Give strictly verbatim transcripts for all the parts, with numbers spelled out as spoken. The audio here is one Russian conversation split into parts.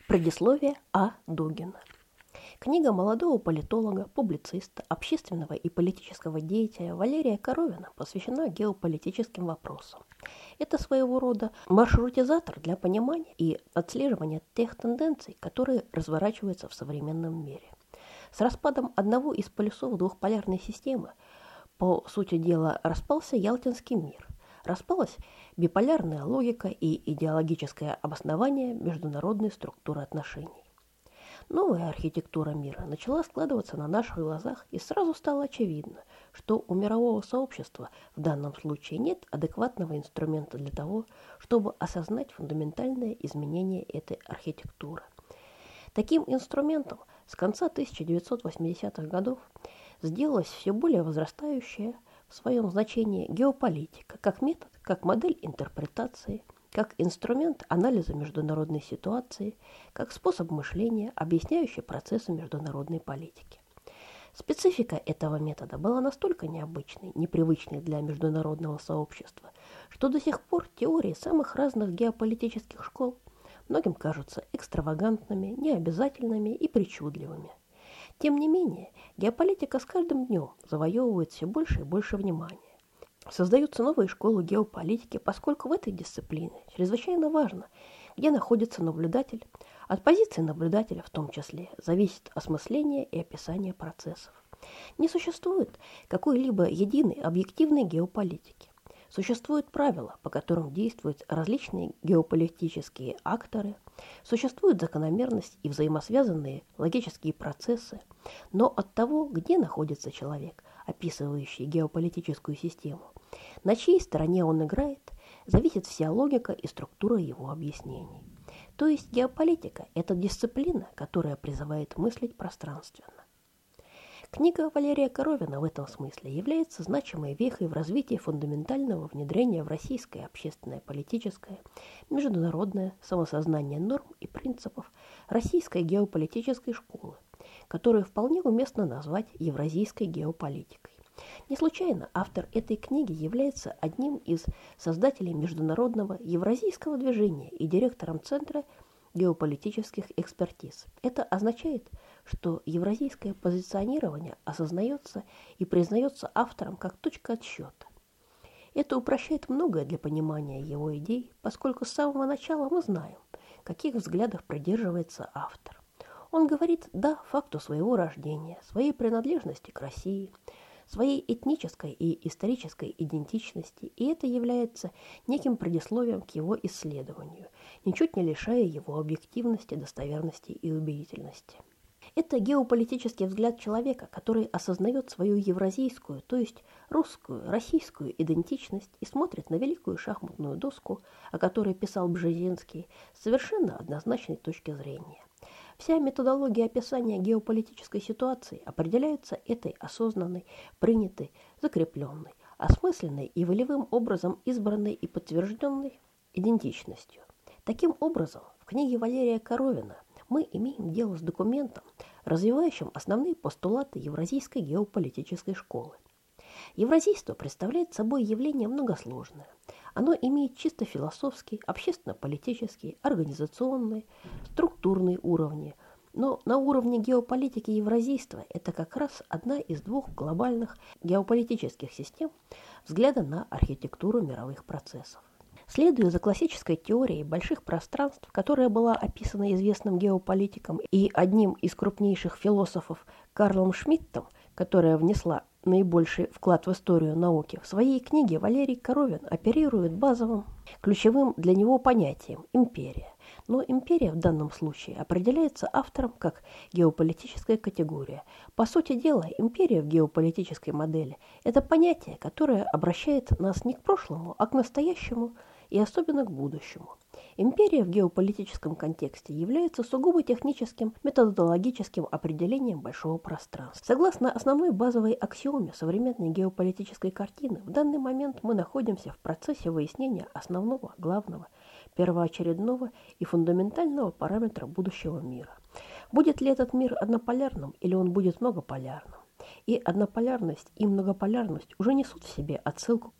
Предисловие А. Дугина. Книга молодого политолога, публициста, общественного и политического деятеля Валерия Коровина посвящена геополитическим вопросам. Это своего рода маршрутизатор для понимания и отслеживания тех тенденций, которые разворачиваются в современном мире. С распадом одного из полюсов двухполярной системы, по сути дела, распался Ялтинский мир. Распалась биполярная логика и идеологическое обоснование международной структуры отношений. Новая архитектура мира начала складываться на наших глазах, и сразу стало очевидно, что у мирового сообщества в данном случае нет адекватного инструмента для того, чтобы осознать фундаментальные изменения этой архитектуры. Таким инструментом с конца тысяча девятьсот восьмидесятых годов сделалась все более возрастающая в своем значении геополитика, как метод, как модель интерпретации, как инструмент анализа международной ситуации, как способ мышления, объясняющий процессы международной политики. Специфика этого метода была настолько необычной, непривычной для международного сообщества, что до сих пор теории самых разных геополитических школ многим кажутся экстравагантными, необязательными и причудливыми. Тем не менее, геополитика с каждым днем завоевывает все больше и больше внимания. Создаются новые школы геополитики, поскольку в этой дисциплине чрезвычайно важно, где находится наблюдатель. От позиции наблюдателя в том числе зависит осмысление и описание процессов. Не существует какой-либо единой объективной геополитики. Существуют правила, по которым действуют различные геополитические акторы, существуют закономерность и взаимосвязанные логические процессы, но от того, где находится человек, описывающий геополитическую систему, на чьей стороне он играет, зависит вся логика и структура его объяснений. То есть геополитика – это дисциплина, которая призывает мыслить пространственно. Книга Валерия Коровина в этом смысле является значимой вехой в развитии фундаментального внедрения в российское общественное, политическое, международное самосознание норм и принципов российской геополитической школы, которую вполне уместно назвать евразийской геополитикой. Не случайно автор этой книги является одним из создателей международного евразийского движения и директором Центра геополитических экспертиз. Это означает, что евразийское позиционирование осознается и признается автором как точка отсчета. Это упрощает многое для понимания его идей, поскольку с самого начала мы знаем, каких взглядов придерживается автор. Он говорит «да» факту своего рождения, своей принадлежности к России, своей этнической и исторической идентичности, и это является неким предисловием к его исследованию, ничуть не лишая его объективности, достоверности и убедительности. Это геополитический взгляд человека, который осознает свою евразийскую, то есть русскую, российскую идентичность и смотрит на великую шахматную доску, о которой писал Бжезинский, с совершенно однозначной точки зрения. Вся методология описания геополитической ситуации определяется этой осознанной, принятой, закрепленной, осмысленной и волевым образом избранной и подтвержденной идентичностью. Таким образом, в книге Валерия Коровина мы имеем дело с документом, развивающим основные постулаты евразийской геополитической школы. Евразийство представляет собой явление многосложное. Оно имеет чисто философский, общественно-политический, организационный, структурный уровни, но на уровне геополитики евразийства это как раз одна из двух глобальных геополитических систем взгляда на архитектуру мировых процессов. Следуя за классической теорией больших пространств, которая была описана известным геополитиком и одним из крупнейших философов Карлом Шмидтом, которая внесла наибольший вклад в историю науки, в своей книге Валерий Коровин оперирует базовым, ключевым для него понятием «империя». Но империя в данном случае определяется автором как геополитическая категория. По сути дела, империя в геополитической модели – это понятие, которое обращает нас не к прошлому, а к настоящему и особенно к будущему. Империя в геополитическом контексте является сугубо техническим, методологическим определением большого пространства. Согласно основной базовой аксиоме современной геополитической картины, в данный момент мы находимся в процессе выяснения основного, главного, первоочередного и фундаментального параметра будущего мира. Будет ли этот мир однополярным или он будет многополярным? И однополярность, и многополярность уже несут в себе отсылку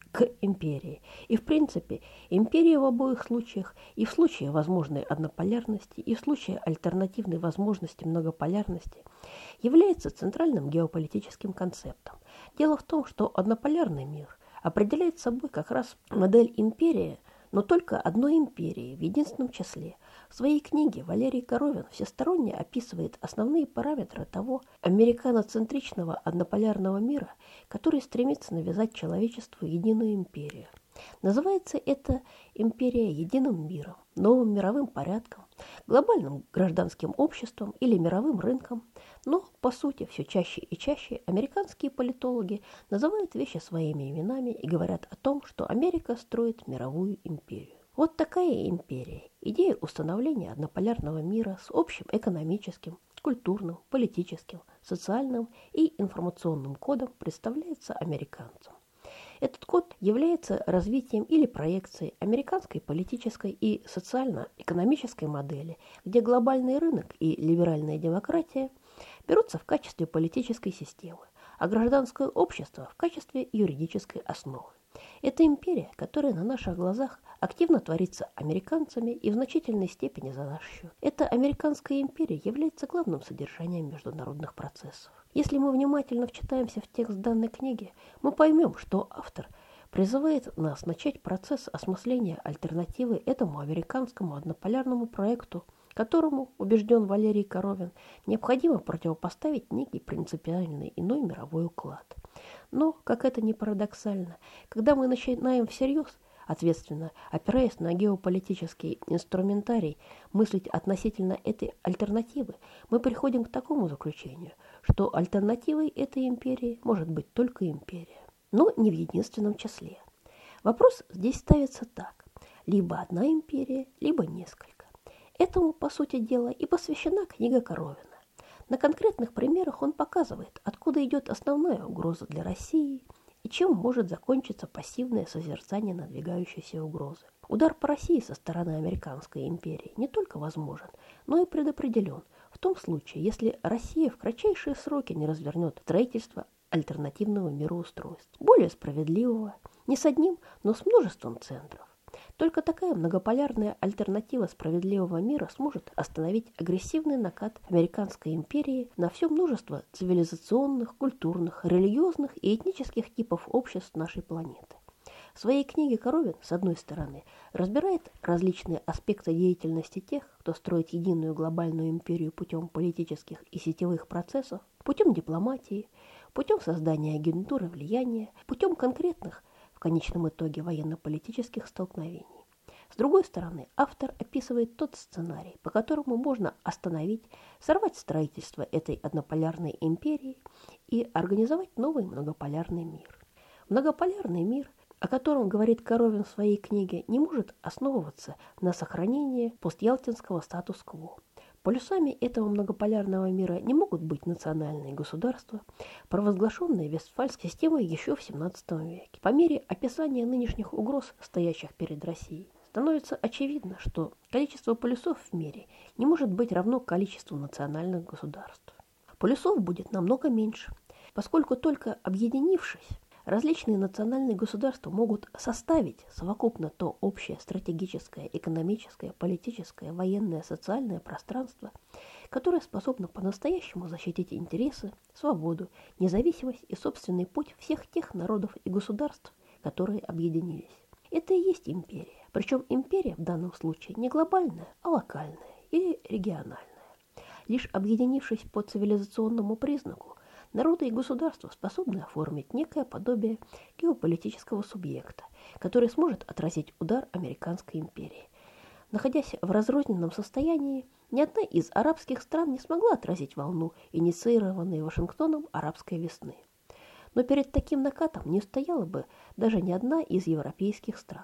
к империи. И в принципе, империя в обоих случаях, и в случае возможной однополярности, и в случае альтернативной возможности многополярности, является центральным геополитическим концептом. Дело в том, что однополярный мир определяет собой как раз модель империи, но только одной империи в единственном числе. В своей книге Валерий Коровин всесторонне описывает основные параметры того американоцентричного однополярного мира, который стремится навязать человечеству единую империю. Называется эта империя единым миром, новым мировым порядком, глобальным гражданским обществом или мировым рынком. Но, по сути, все чаще и чаще американские политологи называют вещи своими именами и говорят о том, что Америка строит мировую империю. Вот такая империя, идея установления однополярного мира с общим экономическим, культурным, политическим, социальным и информационным кодом представляется американцам. Этот код является развитием или проекцией американской политической и социально-экономической модели, где глобальный рынок и либеральная демократия берутся в качестве политической системы, а гражданское общество в качестве юридической основы. Это империя, которая на наших глазах активно творится американцами и в значительной степени за наш счет. Эта американская империя является главным содержанием международных процессов. Если мы внимательно вчитаемся в текст данной книги, мы поймем, что автор призывает нас начать процесс осмысления альтернативы этому американскому однополярному проекту, которому, убежден Валерий Коровин, необходимо противопоставить некий принципиальный иной мировой уклад. Но, как это ни парадоксально, когда мы начинаем всерьез, ответственно, опираясь на геополитический инструментарий, мыслить относительно этой альтернативы, мы приходим к такому заключению, что альтернативой этой империи может быть только империя, но не в единственном числе. Вопрос здесь ставится так: либо одна империя, либо несколько. Этому, по сути дела, и посвящена книга Коровина. На конкретных примерах он показывает, откуда идет основная угроза для России и чем может закончиться пассивное созерцание надвигающейся угрозы. Удар по России со стороны американской империи не только возможен, но и предопределен в том случае, если Россия в кратчайшие сроки не развернет строительство альтернативного мироустройства, более справедливого, не с одним, но с множеством центров. Только такая многополярная альтернатива справедливого мира сможет остановить агрессивный накат американской империи на все множество цивилизационных, культурных, религиозных и этнических типов обществ нашей планеты. В своей книге Коровин, с одной стороны, разбирает различные аспекты деятельности тех, кто строит единую глобальную империю путем политических и сетевых процессов, путем дипломатии, путем создания агентуры влияния, путем конкретных, в конечном итоге, военно-политических столкновений. С другой стороны, автор описывает тот сценарий, по которому можно остановить, сорвать строительство этой однополярной империи и организовать новый многополярный мир. Многополярный мир, о котором говорит Коровин в своей книге, не может основываться на сохранении постялтинского статус-кво. Полюсами этого многополярного мира не могут быть национальные государства, провозглашенные Вестфальской системой еще в семнадцатом веке. По мере описания нынешних угроз, стоящих перед Россией, становится очевидно, что количество полюсов в мире не может быть равно количеству национальных государств. Полюсов будет намного меньше, поскольку только объединившись, различные национальные государства могут составить совокупно то общее стратегическое, экономическое, политическое, военное, социальное пространство, которое способно по-настоящему защитить интересы, свободу, независимость и собственный путь всех тех народов и государств, которые объединились. Это и есть империя. Причем империя в данном случае не глобальная, а локальная или региональная. Лишь объединившись по цивилизационному признаку, народы и государства способны оформить некое подобие геополитического субъекта, который сможет отразить удар американской империи. Находясь в разрозненном состоянии, ни одна из арабских стран не смогла отразить волну, инициированной Вашингтоном арабской весны. Но перед таким накатом не устояла бы даже ни одна из европейских стран.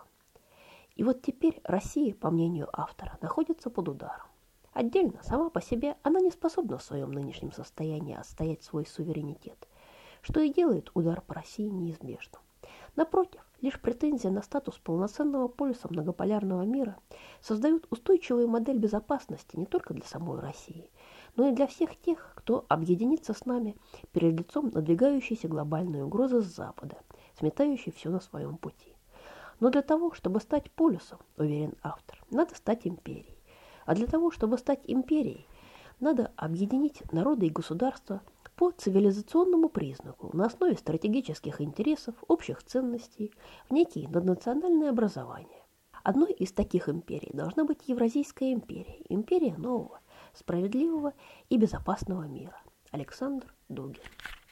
И вот теперь Россия, по мнению автора, находится под ударом. Отдельно, сама по себе, она не способна в своем нынешнем состоянии отстоять свой суверенитет, что и делает удар по России неизбежным. Напротив, лишь претензия на статус полноценного полюса многополярного мира создают устойчивую модель безопасности не только для самой России, но и для всех тех, кто объединится с нами перед лицом надвигающейся глобальной угрозы с Запада, сметающий все на своем пути. Но для того, чтобы стать полюсом, уверен автор, надо стать империей. А для того, чтобы стать империей, надо объединить народы и государства по цивилизационному признаку на основе стратегических интересов, общих ценностей в некие наднациональные образования. Одной из таких империй должна быть Евразийская империя, империя нового, справедливого и безопасного мира. Александр Дугин.